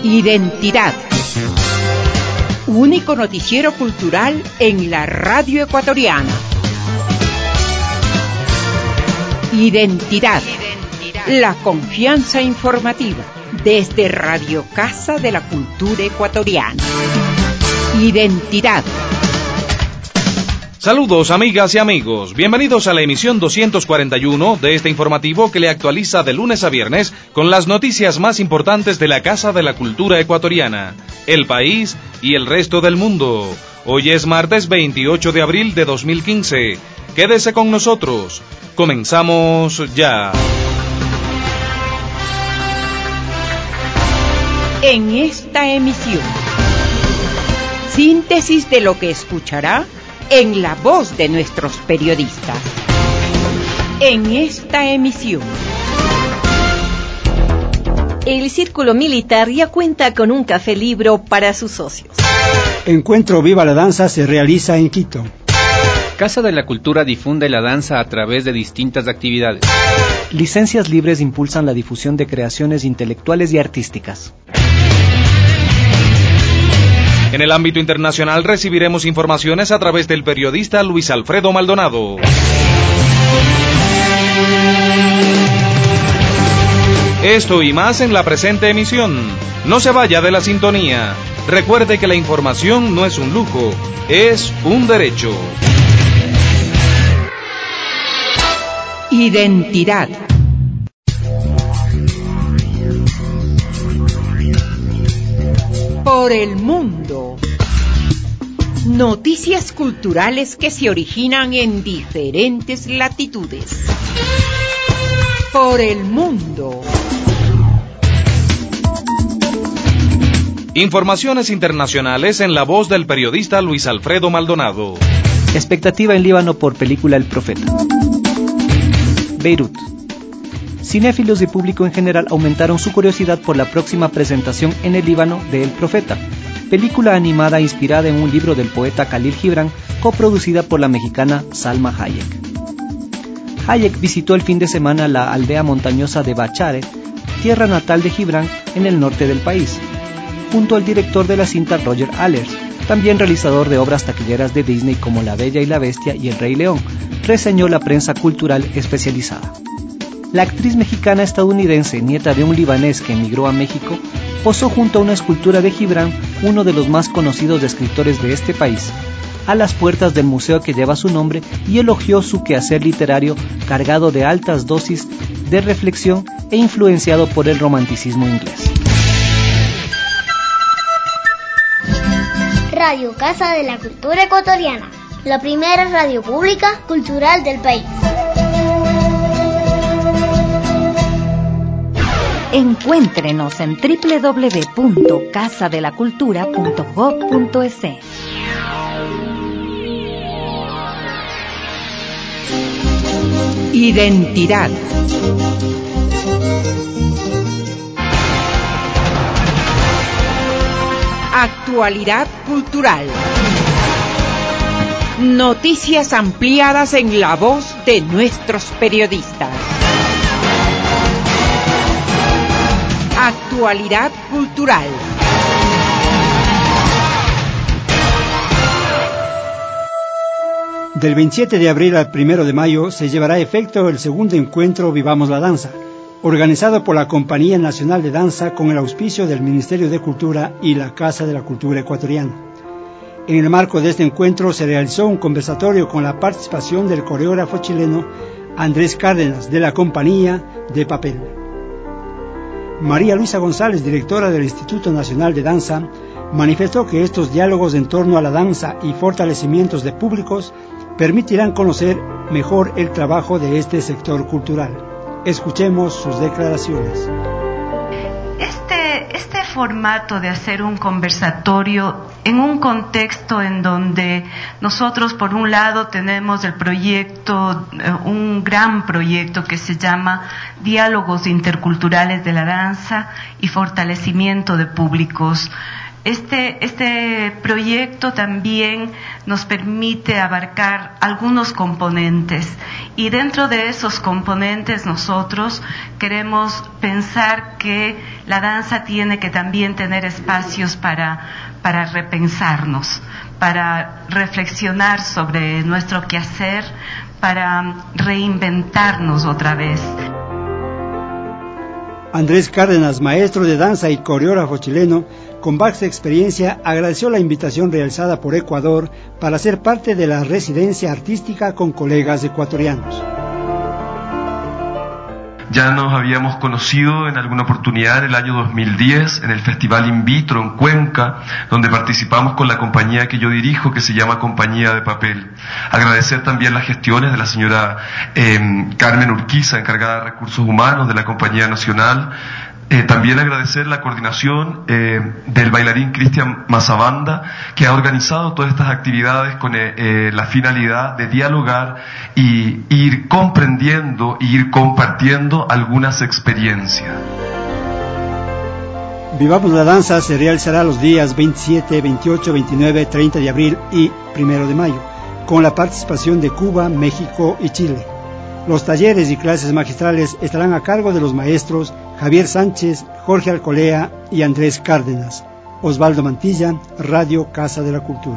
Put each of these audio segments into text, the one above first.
Identidad. Único noticiero cultural en la radio ecuatoriana. Identidad. La confianza informativa desde Radio Casa de la Cultura Ecuatoriana. Identidad. Saludos amigas y amigos, bienvenidos a la emisión 241 de este informativo que le actualiza de lunes a viernes con las noticias más importantes de la Casa de la Cultura Ecuatoriana, el país y el resto del mundo. Hoy es martes 28 de abril de 2015. Quédese con nosotros. Comenzamos ya. En esta emisión, síntesis de lo que escuchará en la voz de nuestros periodistas. En esta emisión, el Círculo Militar ya cuenta con un café libro para sus socios. Encuentro Viva la Danza se realiza en Quito. Casa de la Cultura difunde la danza a través de distintas actividades. Licencias libres impulsan la difusión de creaciones intelectuales y artísticas. En el ámbito internacional recibiremos informaciones a través del periodista Luis Alfredo Maldonado. Esto y más en la presente emisión. No se vaya de la sintonía. Recuerde que la información no es un lujo, es un derecho. Identidad. Por el mundo. Noticias culturales que se originan en diferentes latitudes. Por el mundo. Informaciones internacionales en la voz del periodista Luis Alfredo Maldonado. Expectativa en Líbano por película El Profeta. Beirut. Cinéfilos y público en general aumentaron su curiosidad por la próxima presentación en el Líbano de El Profeta, película animada inspirada en un libro del poeta Khalil Gibran, coproducida por la mexicana Salma Hayek. Hayek visitó el fin de semana la aldea montañosa de Bachare, tierra natal de Gibran, en el norte del país, junto al director de la cinta Roger Allers, también realizador de obras taquilleras de Disney como La Bella y la Bestia y El Rey León, reseñó la prensa cultural especializada. La actriz mexicana-estadounidense, nieta de un libanés que emigró a México, posó junto a una escultura de Gibran, uno de los más conocidos escritores de este país, a las puertas del museo que lleva su nombre, y elogió su quehacer literario cargado de altas dosis de reflexión e influenciado por el romanticismo inglés. Radio Casa de la Cultura Ecuatoriana, la primera radio pública cultural del país. Encuéntrenos en www.casadelacultura.gov.es. Identidad. Actualidad cultural. Noticias ampliadas en la voz de nuestros periodistas. Actualidad cultural. Del 27 de abril al 1 de mayo se llevará a efecto el segundo encuentro Vivamos la Danza, organizado por la Compañía Nacional de Danza con el auspicio del Ministerio de Cultura y la Casa de la Cultura Ecuatoriana. En el marco de este encuentro se realizó un conversatorio con la participación del coreógrafo chileno Andrés Cárdenas de la Compañía de Papel. María Luisa González, directora del Instituto Nacional de Danza, manifestó que estos diálogos en torno a la danza y fortalecimientos de públicos permitirán conocer mejor el trabajo de este sector cultural. Escuchemos sus declaraciones. Este formato de hacer un conversatorio en un contexto en donde nosotros por un lado tenemos el proyecto, un gran proyecto que se llama Diálogos Interculturales de la Danza y Fortalecimiento de Públicos. Este proyecto también nos permite abarcar algunos componentes, y dentro de esos componentes nosotros queremos pensar que la danza tiene que también tener espacios para repensarnos, para reflexionar sobre nuestro quehacer, para reinventarnos otra vez. Andrés Cárdenas, maestro de danza y coreógrafo chileno, con vasta experiencia, agradeció la invitación realizada por Ecuador para ser parte de la residencia artística con colegas ecuatorianos. Ya nos habíamos conocido en alguna oportunidad en el año 2010 en el Festival In Vitro en Cuenca, donde participamos con la compañía que yo dirijo, que se llama Compañía de Papel. Agradecer también las gestiones de la señora Carmen Urquiza, encargada de Recursos Humanos de la Compañía Nacional. También agradecer la coordinación del bailarín Cristian Mazabanda, que ha organizado todas estas actividades con la finalidad de dialogar y ir comprendiendo e ir compartiendo algunas experiencias. Vivamos la Danza se realizará los días 27, 28, 29, 30 de abril y 1 de mayo, con la participación de Cuba, México y Chile. Los talleres y clases magistrales estarán a cargo de los maestros Javier Sánchez, Jorge Alcolea y Andrés Cárdenas. Osvaldo Mantilla, Radio Casa de la Cultura.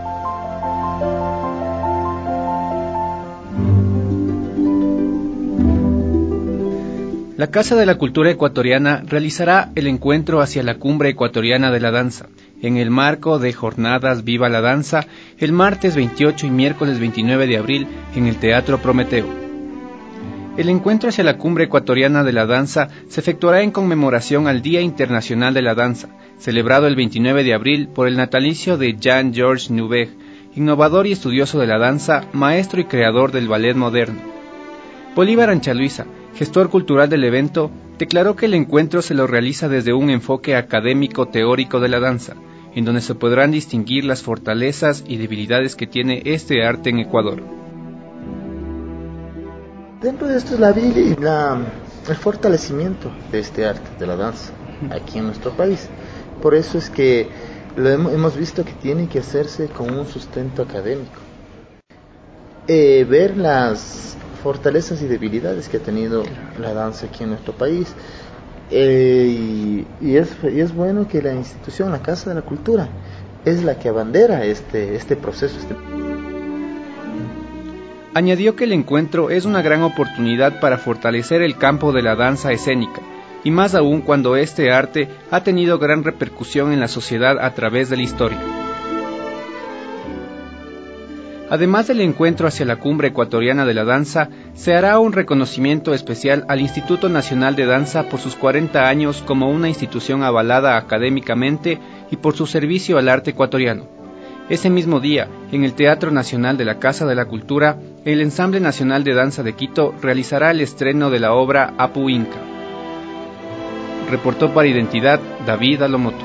La Casa de la Cultura Ecuatoriana realizará el encuentro hacia la Cumbre Ecuatoriana de la Danza, en el marco de Jornadas Viva la Danza, el martes 28 y miércoles 29 de abril en el Teatro Prometeo. El encuentro hacia la Cumbre Ecuatoriana de la Danza se efectuará en conmemoración al Día Internacional de la Danza, celebrado el 29 de abril por el natalicio de Jean-Georges Nubeg, innovador y estudioso de la danza, maestro y creador del ballet moderno. Bolívar Anchaluisa, gestor cultural del evento, declaró que el encuentro se lo realiza desde un enfoque académico-teórico de la danza, en donde se podrán distinguir las fortalezas y debilidades que tiene este arte en Ecuador. Dentro de esto es el fortalecimiento de este arte, de la danza, aquí en nuestro país. Por eso es que hemos visto que tiene que hacerse con un sustento académico. Ver las fortalezas y debilidades que ha tenido la danza aquí en nuestro país. Y es bueno que la institución, la Casa de la Cultura, es la que abandera este proceso. Añadió que el encuentro es una gran oportunidad para fortalecer el campo de la danza escénica, y más aún cuando este arte ha tenido gran repercusión en la sociedad a través de la historia. Además del encuentro hacia la Cumbre Ecuatoriana de la Danza, se hará un reconocimiento especial al Instituto Nacional de Danza por sus 40 años como una institución avalada académicamente y por su servicio al arte ecuatoriano. Ese mismo día, en el Teatro Nacional de la Casa de la Cultura, el Ensamble Nacional de Danza de Quito realizará el estreno de la obra Apu Inca. Reportó para Identidad David Alomoto.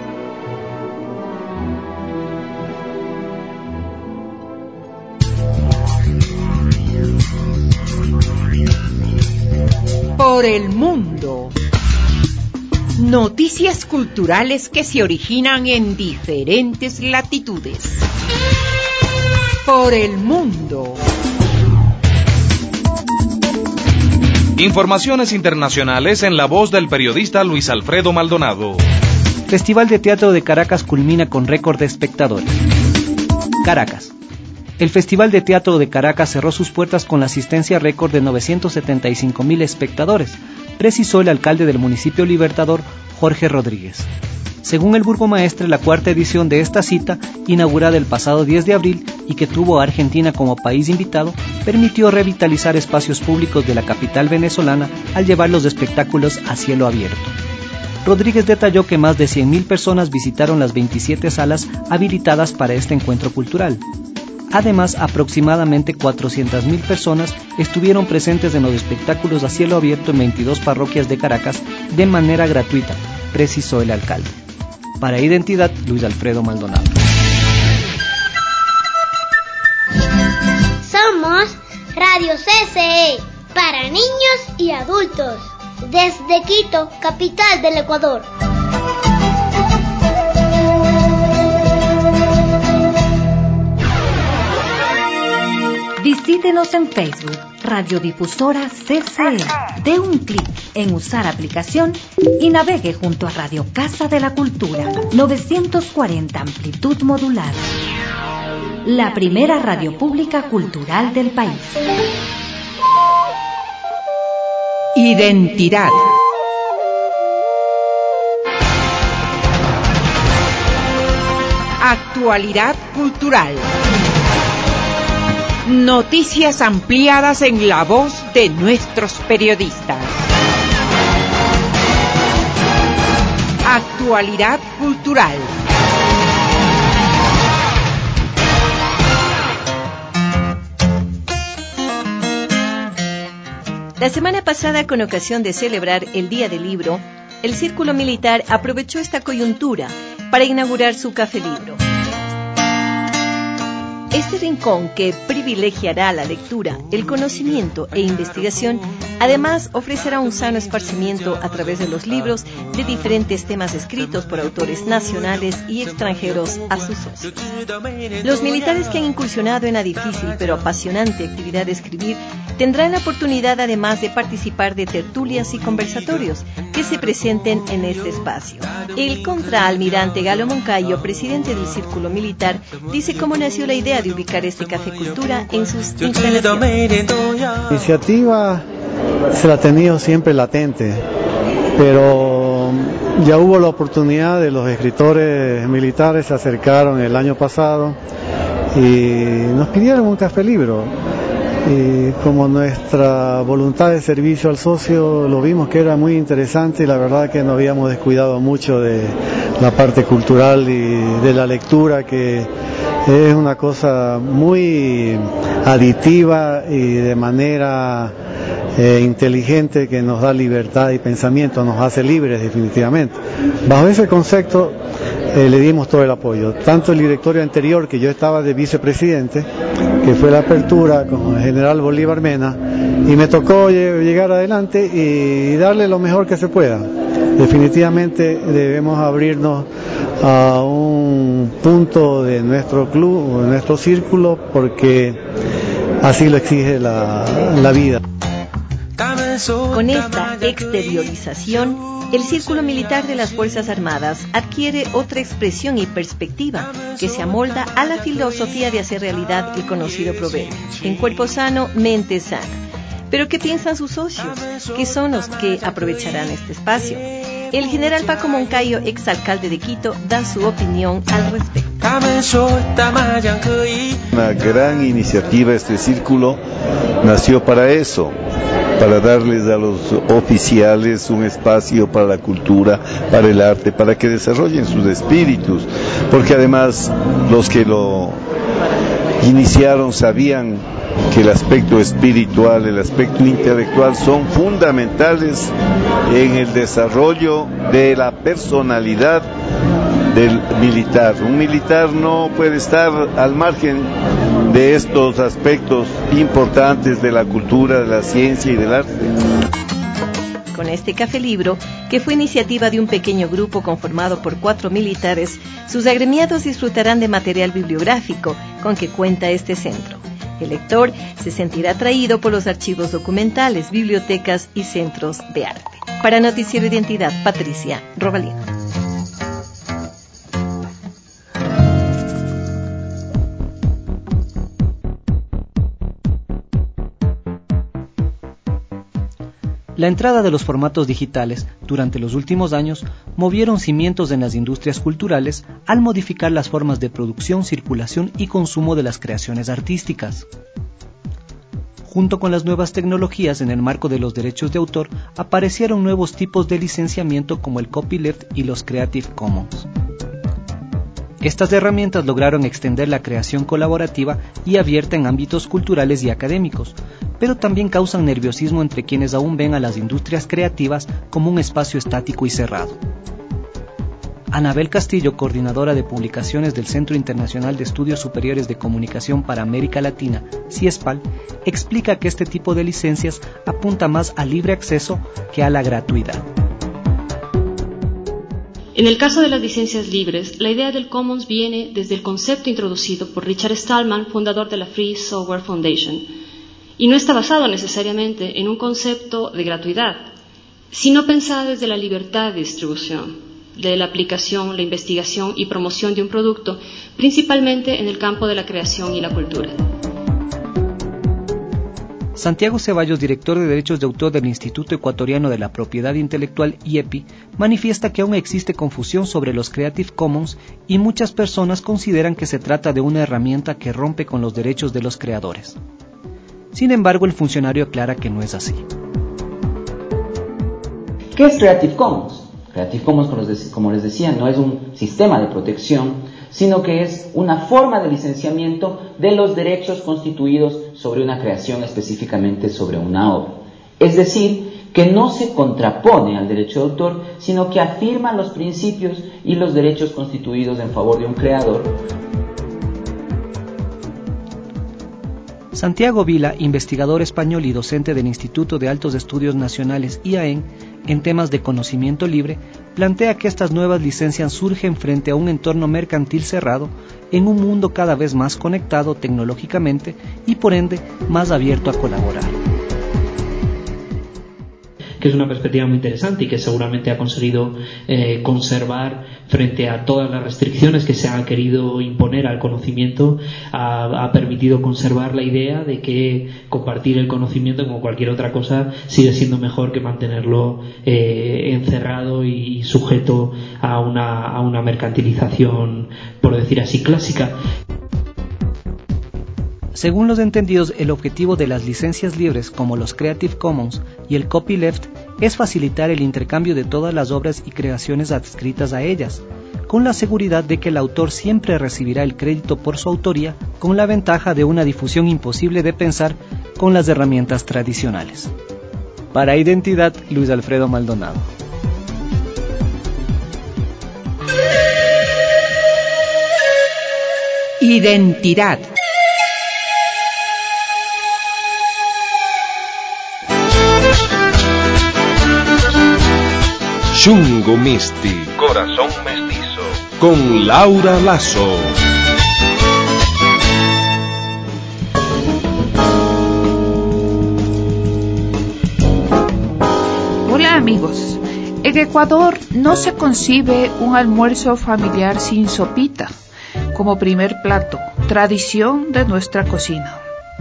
Por el mundo. Noticias culturales que se originan en diferentes latitudes. Por el mundo. Informaciones internacionales en la voz del periodista Luis Alfredo Maldonado. Festival de Teatro de Caracas culmina con récord de espectadores. Caracas. El Festival de Teatro de Caracas cerró sus puertas con la asistencia récord de 975,000 espectadores, precisó el alcalde del municipio Libertador, Jorge Rodríguez. Según el burgomaestre, la cuarta edición de esta cita, inaugurada el pasado 10 de abril y que tuvo a Argentina como país invitado, permitió revitalizar espacios públicos de la capital venezolana al llevar los espectáculos a cielo abierto. Rodríguez detalló que más de 100,000 personas visitaron las 27 salas habilitadas para este encuentro cultural. Además, aproximadamente 400,000 personas estuvieron presentes en los espectáculos a cielo abierto en 22 parroquias de Caracas de manera gratuita, precisó el alcalde. Para Identidad, Luis Alfredo Maldonado. Somos Radio CCE, para niños y adultos, desde Quito, capital del Ecuador. Visítenos en Facebook, Radiodifusora CCE. Dé un clic en usar aplicación y navegue junto a Radio Casa de la Cultura, 940 amplitud modulada. La primera radio pública cultural del país. Identidad. Actualidad cultural. Noticias ampliadas en la voz de nuestros periodistas. Actualidad cultural. La semana pasada, con ocasión de celebrar el Día del Libro, el Círculo Militar aprovechó esta coyuntura para inaugurar su Café Libro. Este rincón, que privilegiará la lectura, el conocimiento e investigación, además ofrecerá un sano esparcimiento a través de los libros de diferentes temas escritos por autores nacionales y extranjeros a sus socios. Los militares que han incursionado en la difícil pero apasionante actividad de escribir tendrán la oportunidad, además, de participar de tertulias y conversatorios que se presenten en este espacio. El contraalmirante Galo Moncayo, presidente del Círculo Militar, dice cómo nació la idea de ubicar este Café Cultura en sus instalaciones. La iniciativa se la ha tenido siempre latente, pero ya hubo la oportunidad de los escritores militares, se acercaron el año pasado y nos pidieron un Café Libro. Y como nuestra voluntad de servicio al socio lo vimos que era muy interesante, y la verdad que no habíamos descuidado mucho de la parte cultural y de la lectura, que es una cosa muy aditiva y de manera inteligente, que nos da libertad y pensamiento, nos hace libres definitivamente. Bajo ese concepto le dimos todo el apoyo, tanto el directorio anterior, que yo estaba de vicepresidente, que fue la apertura con el general Bolívar Mena, y me tocó llegar adelante y darle lo mejor que se pueda. Definitivamente debemos abrirnos a un punto de nuestro club, de nuestro círculo, porque así lo exige la vida. Con esta exteriorización, el Círculo Militar de las Fuerzas Armadas adquiere otra expresión y perspectiva que se amolda a la filosofía de hacer realidad el conocido proverbio: en cuerpo sano, mente sana. Pero ¿qué piensan sus socios? ¿Qué son los que aprovecharán este espacio? El general Paco Moncayo, exalcalde de Quito, da su opinión al respecto. Una gran iniciativa, este círculo nació para eso, para darles a los oficiales un espacio para la cultura, para el arte, para que desarrollen sus espíritus, porque además los que lo iniciaron sabían que el aspecto espiritual, el aspecto intelectual son fundamentales en el desarrollo de la personalidad del militar. Un militar no puede estar al margen de estos aspectos importantes de la cultura, de la ciencia y del arte. Con este Café Libro, que fue iniciativa de un pequeño grupo conformado por 4 militares, sus agremiados disfrutarán de material bibliográfico con que cuenta este centro. El lector se sentirá atraído por los archivos documentales, bibliotecas y centros de arte. Para Noticiero Identidad, Patricia Robalino. La entrada de los formatos digitales durante los últimos años movieron cimientos en las industrias culturales al modificar las formas de producción, circulación y consumo de las creaciones artísticas. Junto con las nuevas tecnologías en el marco de los derechos de autor, aparecieron nuevos tipos de licenciamiento como el copyleft y los Creative Commons. Estas herramientas lograron extender la creación colaborativa y abierta en ámbitos culturales y académicos, pero también causan nerviosismo entre quienes aún ven a las industrias creativas como un espacio estático y cerrado. Anabel Castillo, coordinadora de publicaciones del Centro Internacional de Estudios Superiores de Comunicación para América Latina, CIESPAL, explica que este tipo de licencias apunta más al libre acceso que a la gratuidad. En el caso de las licencias libres, la idea del Commons viene desde el concepto introducido por Richard Stallman, fundador de la Free Software Foundation, y no está basado necesariamente en un concepto de gratuidad, sino pensada desde la libertad de distribución, de la aplicación, la investigación y promoción de un producto, principalmente en el campo de la creación y la cultura. Santiago Ceballos, director de Derechos de Autor del Instituto Ecuatoriano de la Propiedad Intelectual, IEPI, manifiesta que aún existe confusión sobre los Creative Commons y muchas personas consideran que se trata de una herramienta que rompe con los derechos de los creadores. Sin embargo, el funcionario aclara que no es así. ¿Qué es Creative Commons? Creative Commons, como les decía, no es un sistema de protección, sino que es una forma de licenciamiento de los derechos constituidos sobre una creación, específicamente sobre una obra. Es decir, que no se contrapone al derecho de autor, sino que afirma los principios y los derechos constituidos en favor de un creador. Santiago Vila, investigador español y docente del Instituto de Altos Estudios Nacionales IAEN, en temas de conocimiento libre, plantea que estas nuevas licencias surgen frente a un entorno mercantil cerrado en un mundo cada vez más conectado tecnológicamente y por ende más abierto a colaborar. Que es una perspectiva muy interesante y que seguramente ha conseguido conservar frente a todas las restricciones que se han querido imponer al conocimiento, ha permitido conservar la idea de que compartir el conocimiento, como cualquier otra cosa, sigue siendo mejor que mantenerlo encerrado y sujeto a una mercantilización, por decir así, clásica. Según los entendidos, el objetivo de las licencias libres como los Creative Commons y el Copyleft es facilitar el intercambio de todas las obras y creaciones adscritas a ellas, con la seguridad de que el autor siempre recibirá el crédito por su autoría, con la ventaja de una difusión imposible de pensar con las herramientas tradicionales. Para Identidad, Luis Alfredo Maldonado. Identidad. Chungo Misti, Corazón Mestizo, con Laura Lazo. Hola amigos, en Ecuador no se concibe un almuerzo familiar sin sopita, como primer plato, tradición de nuestra cocina.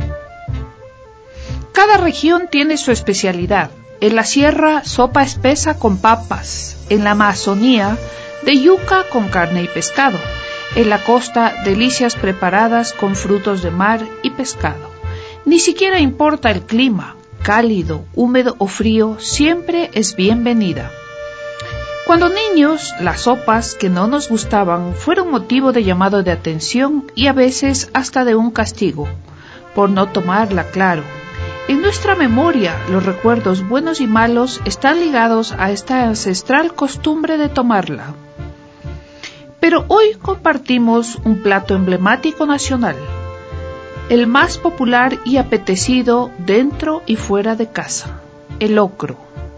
Cada región tiene su especialidad. En la sierra, sopa espesa con papas. En la Amazonía, de yuca con carne y pescado. En la costa, delicias preparadas con frutos de mar y pescado. Ni siquiera importa el clima, cálido, húmedo o frío, siempre es bienvenida. Cuando niños, las sopas que no nos gustaban fueron motivo de llamado de atención y a veces hasta de un castigo, por no tomarla claro. En nuestra memoria, los recuerdos buenos y malos están ligados a esta ancestral costumbre de tomarla. Pero hoy compartimos un plato emblemático nacional, el más popular y apetecido dentro y fuera de casa, el locro.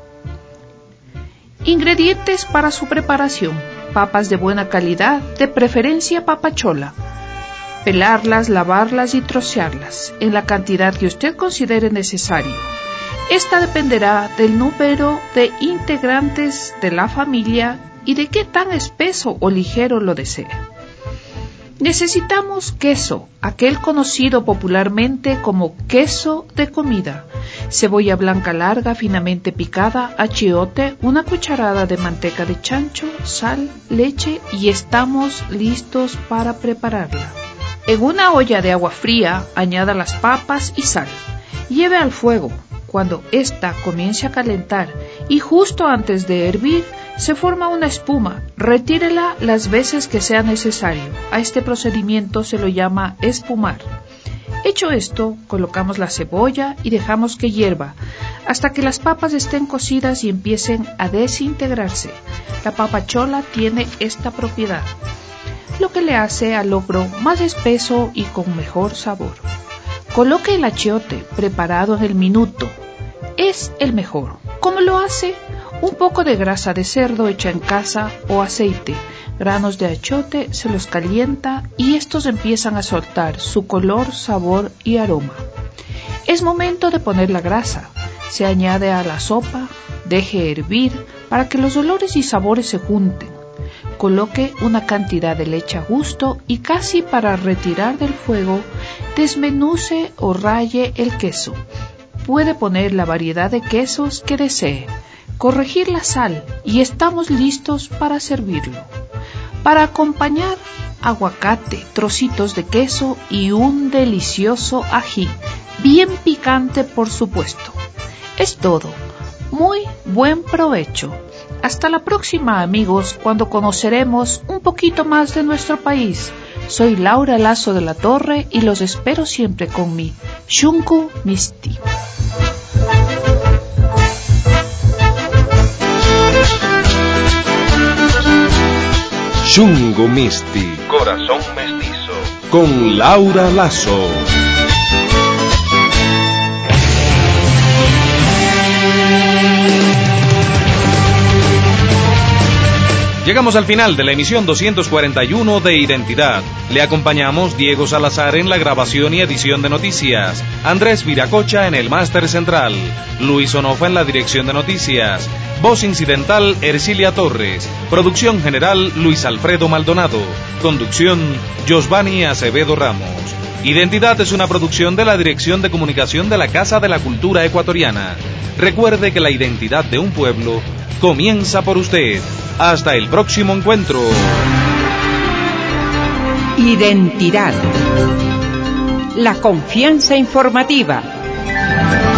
Ingredientes para su preparación: papas de buena calidad, de preferencia papachola. Pelarlas, lavarlas y trocearlas en la cantidad que usted considere necesario. Esta dependerá del número de integrantes de la familia y de qué tan espeso o ligero lo desea. Necesitamos queso, aquel conocido popularmente como queso de comida, cebolla blanca larga finamente picada, achiote, una cucharada de manteca de chancho, sal, leche y estamos listos para prepararla. En una olla de agua fría, añada las papas y sal. Lleve al fuego. Cuando ésta comience a calentar y justo antes de hervir, se forma una espuma. Retírela las veces que sea necesario. A este procedimiento se lo llama espumar. Hecho esto, colocamos la cebolla y dejamos que hierva hasta que las papas estén cocidas y empiecen a desintegrarse. La papachola tiene esta propiedad, lo que le hace al locro más espeso y con mejor sabor. Coloque el achiote preparado en el minuto. Es el mejor. ¿Cómo lo hace? un poco de grasa de cerdo hecha en casa o aceite, granos de achiote, se los calienta y estos empiezan a soltar su color, sabor y aroma. Es momento de poner la grasa. Se añade a la sopa, deje hervir para que los olores y sabores se junten. Coloque una cantidad de leche a gusto y casi para retirar del fuego, desmenuce o raye el queso. Puede poner la variedad de quesos que desee, corregir la sal y estamos listos para servirlo. Para acompañar, aguacate, trocitos de queso y un delicioso ají, bien picante por supuesto. Es todo. Muy buen provecho. Hasta la próxima, amigos, cuando conoceremos un poquito más de nuestro país. Soy Laura Lazo de la Torre y los espero siempre con mi Shunku Misti. Shunku Misti, Corazón Mestizo, con Laura Lazo. Llegamos al final de la emisión 241 de Identidad. Le acompañamos Diego Salazar en la grabación y edición de noticias, Andrés Viracocha en el máster central, Luis Onofa en la dirección de noticias, voz incidental Ercilia Torres, producción general Luis Alfredo Maldonado, conducción Josvani Acevedo Ramos. Identidad es una producción de la Dirección de Comunicación de la Casa de la Cultura Ecuatoriana. Recuerde que la identidad de un pueblo comienza por usted. Hasta el próximo encuentro. Identidad. La confianza informativa.